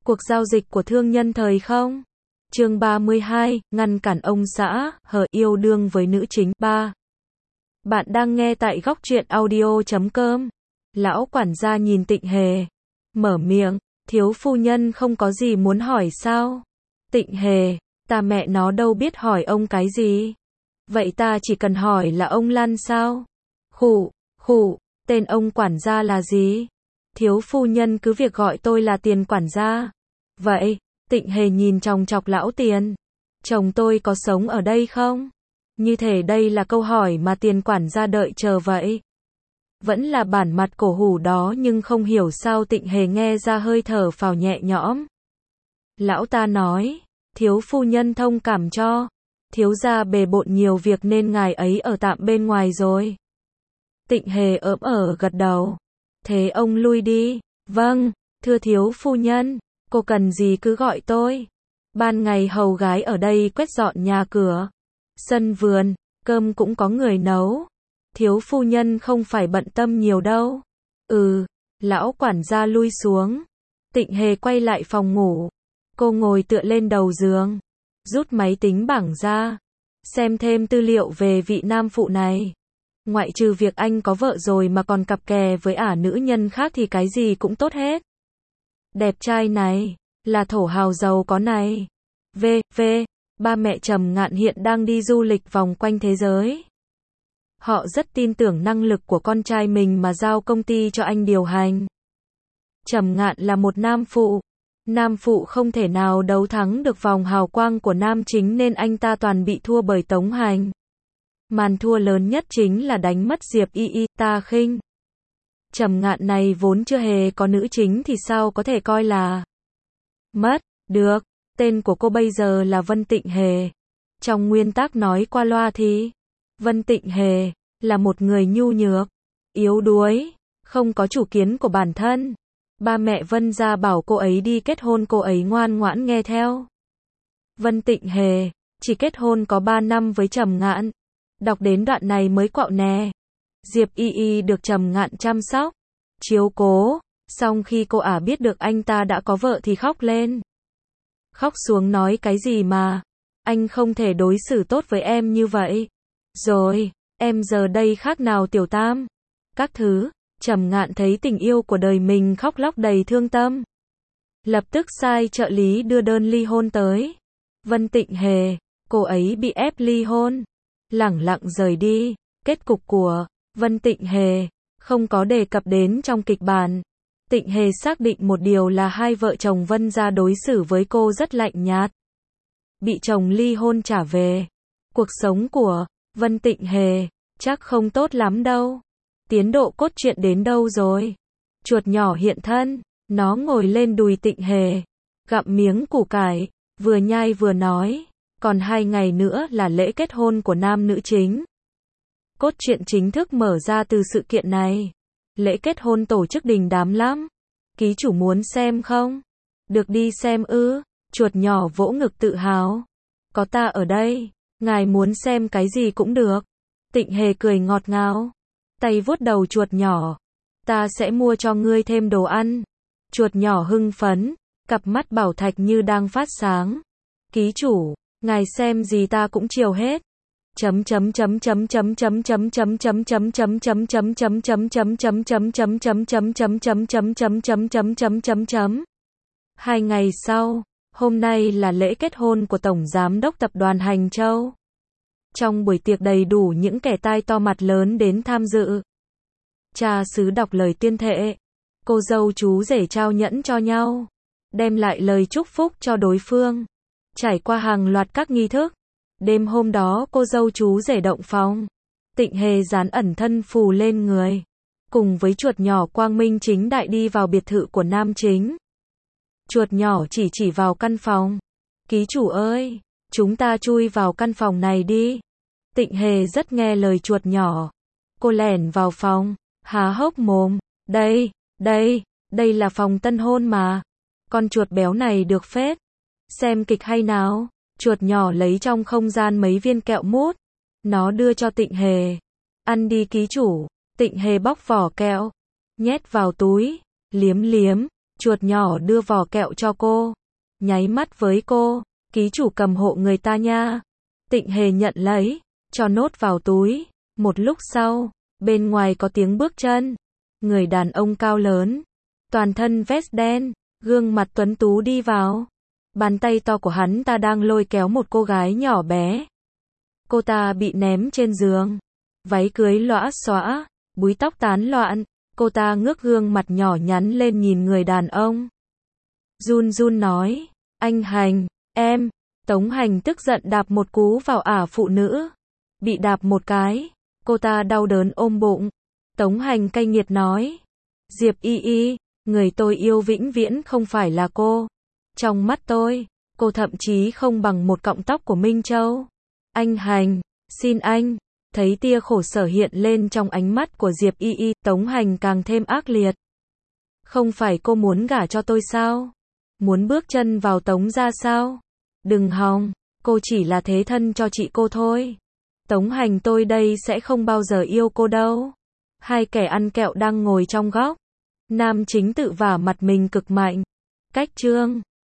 Cuộc giao dịch của thương nhân thời không? Chương 32, ngăn cản ông xã, hờ yêu đương với nữ chính. 3. Bạn đang nghe tại góc truyện audio.com. Lão quản gia nhìn Tịnh Hề. Mở miệng, thiếu phu nhân không có gì muốn hỏi sao? Tịnh Hề, ta mẹ nó đâu biết hỏi ông cái gì. Vậy ta chỉ cần hỏi là ông Lan sao? Khụ, tên ông quản gia là gì? Thiếu phu nhân cứ việc gọi tôi là Tiền quản gia. Vậy, Tịnh Hề nhìn chòng chọc lão Tiền. Chồng tôi có sống ở đây không? Như thể đây là câu hỏi mà Tiền quản gia đợi chờ vậy. Vẫn là bản mặt cổ hủ đó nhưng không hiểu sao Tịnh Hề nghe ra hơi thở phào nhẹ nhõm. Lão ta nói, thiếu phu nhân thông cảm cho. Thiếu gia bề bộn nhiều việc nên ngài ấy ở tạm bên ngoài rồi. Tịnh Hề gật đầu. Thế ông lui đi. Vâng, thưa thiếu phu nhân, cô cần gì cứ gọi tôi. Ban ngày hầu gái ở đây quét dọn nhà cửa, sân vườn, cơm cũng có người nấu. Thiếu phu nhân không phải bận tâm nhiều đâu. Lão quản gia lui xuống. Tịnh Hề quay lại phòng ngủ. Cô ngồi tựa lên đầu giường, rút máy tính bảng ra, xem thêm tư liệu về vị nam phụ này. Ngoại trừ việc anh có vợ rồi mà còn cặp kè với nữ nhân khác thì cái gì cũng tốt hết. Đẹp trai này, là thổ hào giàu có này. Ba mẹ Trầm Ngạn hiện đang đi du lịch vòng quanh thế giới. Họ rất tin tưởng năng lực của con trai mình mà giao công ty cho anh điều hành. Trầm Ngạn là một nam phụ. Nam phụ không thể nào đấu thắng được vòng hào quang của nam chính nên anh ta toàn bị thua bởi Tống Hành. Màn thua lớn nhất chính là đánh mất Diệp Y Ta Khinh. Trầm Ngạn này vốn chưa hề có nữ chính thì sao có thể coi là mất được. Tên của cô bây giờ là Vân Tịnh Hề. Trong nguyên tắc nói qua loa thì Vân Tịnh Hề là một người nhu nhược, yếu đuối, không có chủ kiến của bản thân. Ba mẹ Vân gia bảo cô ấy đi kết hôn, cô ấy ngoan ngoãn nghe theo. Vân Tịnh Hề chỉ kết hôn có 3 năm với Trầm Ngạn. Đọc đến đoạn này mới quạo nè. Diệp Y được Trầm Ngạn chăm sóc, chiếu cố. Xong khi cô biết được anh ta đã có vợ thì khóc lên. Khóc xuống nói cái gì mà anh không thể đối xử tốt với em như vậy. Rồi, em giờ đây khác nào tiểu tam. Các thứ. Trầm Ngạn thấy tình yêu của đời mình khóc lóc đầy thương tâm. Lập tức sai trợ lý đưa đơn ly hôn tới. Vân Tịnh Hề, cô ấy bị ép ly hôn. Lẳng lặng rời đi. Kết cục của Vân Tịnh Hề không có đề cập đến trong kịch bản. Tịnh Hề xác định một điều là hai vợ chồng Vân gia đối xử với cô rất lạnh nhạt. Bị chồng ly hôn trả về. Cuộc sống của Vân Tịnh Hề chắc không tốt lắm đâu. Tiến độ cốt truyện đến đâu rồi? Chuột nhỏ hiện thân, nó ngồi lên đùi Tịnh Hề, gặm miếng củ cải, vừa nhai vừa nói, còn 2 ngày nữa là lễ kết hôn của nam nữ chính. Cốt truyện chính thức mở ra từ sự kiện này. Lễ kết hôn tổ chức đình đám lắm. Ký chủ muốn xem không? Được đi xem ư? Chuột nhỏ vỗ ngực tự hào. Có ta ở đây, ngài muốn xem cái gì cũng được. Tịnh Hề cười ngọt ngào, tay vuốt đầu chuột nhỏ. Ta sẽ mua cho ngươi thêm đồ ăn. Chuột nhỏ hưng phấn, cặp mắt bảo thạch như đang phát sáng. Ký chủ, ngài xem gì ta cũng chiều hết. Hai ngày sau, hôm nay là lễ kết hôn của Tổng Giám đốc Tập đoàn Hành Châu. Trong buổi tiệc đầy đủ những kẻ tai to mặt lớn đến tham dự. Cha xứ đọc lời tuyên thệ. Cô dâu chú rể trao nhẫn cho nhau. Đem lại lời chúc phúc cho đối phương. Trải qua hàng loạt các nghi thức. Đêm hôm đó cô dâu chú rể động phòng. Tịnh Hề dán ẩn thân phù lên người. Cùng với chuột nhỏ quang minh chính đại đi vào biệt thự của nam chính. Chuột nhỏ chỉ vào căn phòng. Ký chủ ơi, chúng ta chui vào căn phòng này đi. Tịnh Hề rất nghe lời chuột nhỏ. Cô lẻn vào phòng, há hốc mồm. Đây là phòng tân hôn mà. Con chuột béo này được phết. Xem kịch hay nào. Chuột nhỏ lấy trong không gian mấy viên kẹo mút. Nó đưa cho Tịnh Hề. Ăn đi ký chủ. Tịnh Hề bóc vỏ kẹo, nhét vào túi, liếm liếm, Chuột nhỏ đưa vỏ kẹo cho cô. Nháy mắt với cô. Ký chủ cầm hộ người ta nha. Tịnh Hề nhận lấy. Cho nốt vào túi. Một lúc sau. Bên ngoài có tiếng bước chân. Người đàn ông cao lớn. Toàn thân vest đen. Gương mặt tuấn tú đi vào. Bàn tay to của hắn ta đang lôi kéo một cô gái nhỏ bé. Cô ta bị ném trên giường. Váy cưới lõa xõa. Búi tóc tán loạn. Cô ta ngước gương mặt nhỏ nhắn lên nhìn người đàn ông. Run run nói. Anh Hành, em. Tống Hành tức giận đạp một cú vào ả phụ nữ. Bị đạp một cái. Cô ta đau đớn ôm bụng. Tống Hành cay nghiệt nói. Diệp Y Y, người tôi yêu vĩnh viễn không phải là cô. Trong mắt tôi, cô thậm chí không bằng một cọng tóc của Minh Châu. Anh Hành, xin anh. Thấy tia khổ sở hiện lên trong ánh mắt của Diệp Y Y, Tống Hành càng thêm ác liệt. Không phải cô muốn gả cho tôi sao? Muốn bước chân vào Tống gia sao? Đừng hòng, cô chỉ là thế thân cho chị cô thôi. Tống Hành tôi đây sẽ không bao giờ yêu cô đâu. Hai kẻ ăn kẹo đang ngồi trong góc. Nam chính tự vả mặt mình cực mạnh. Cách chương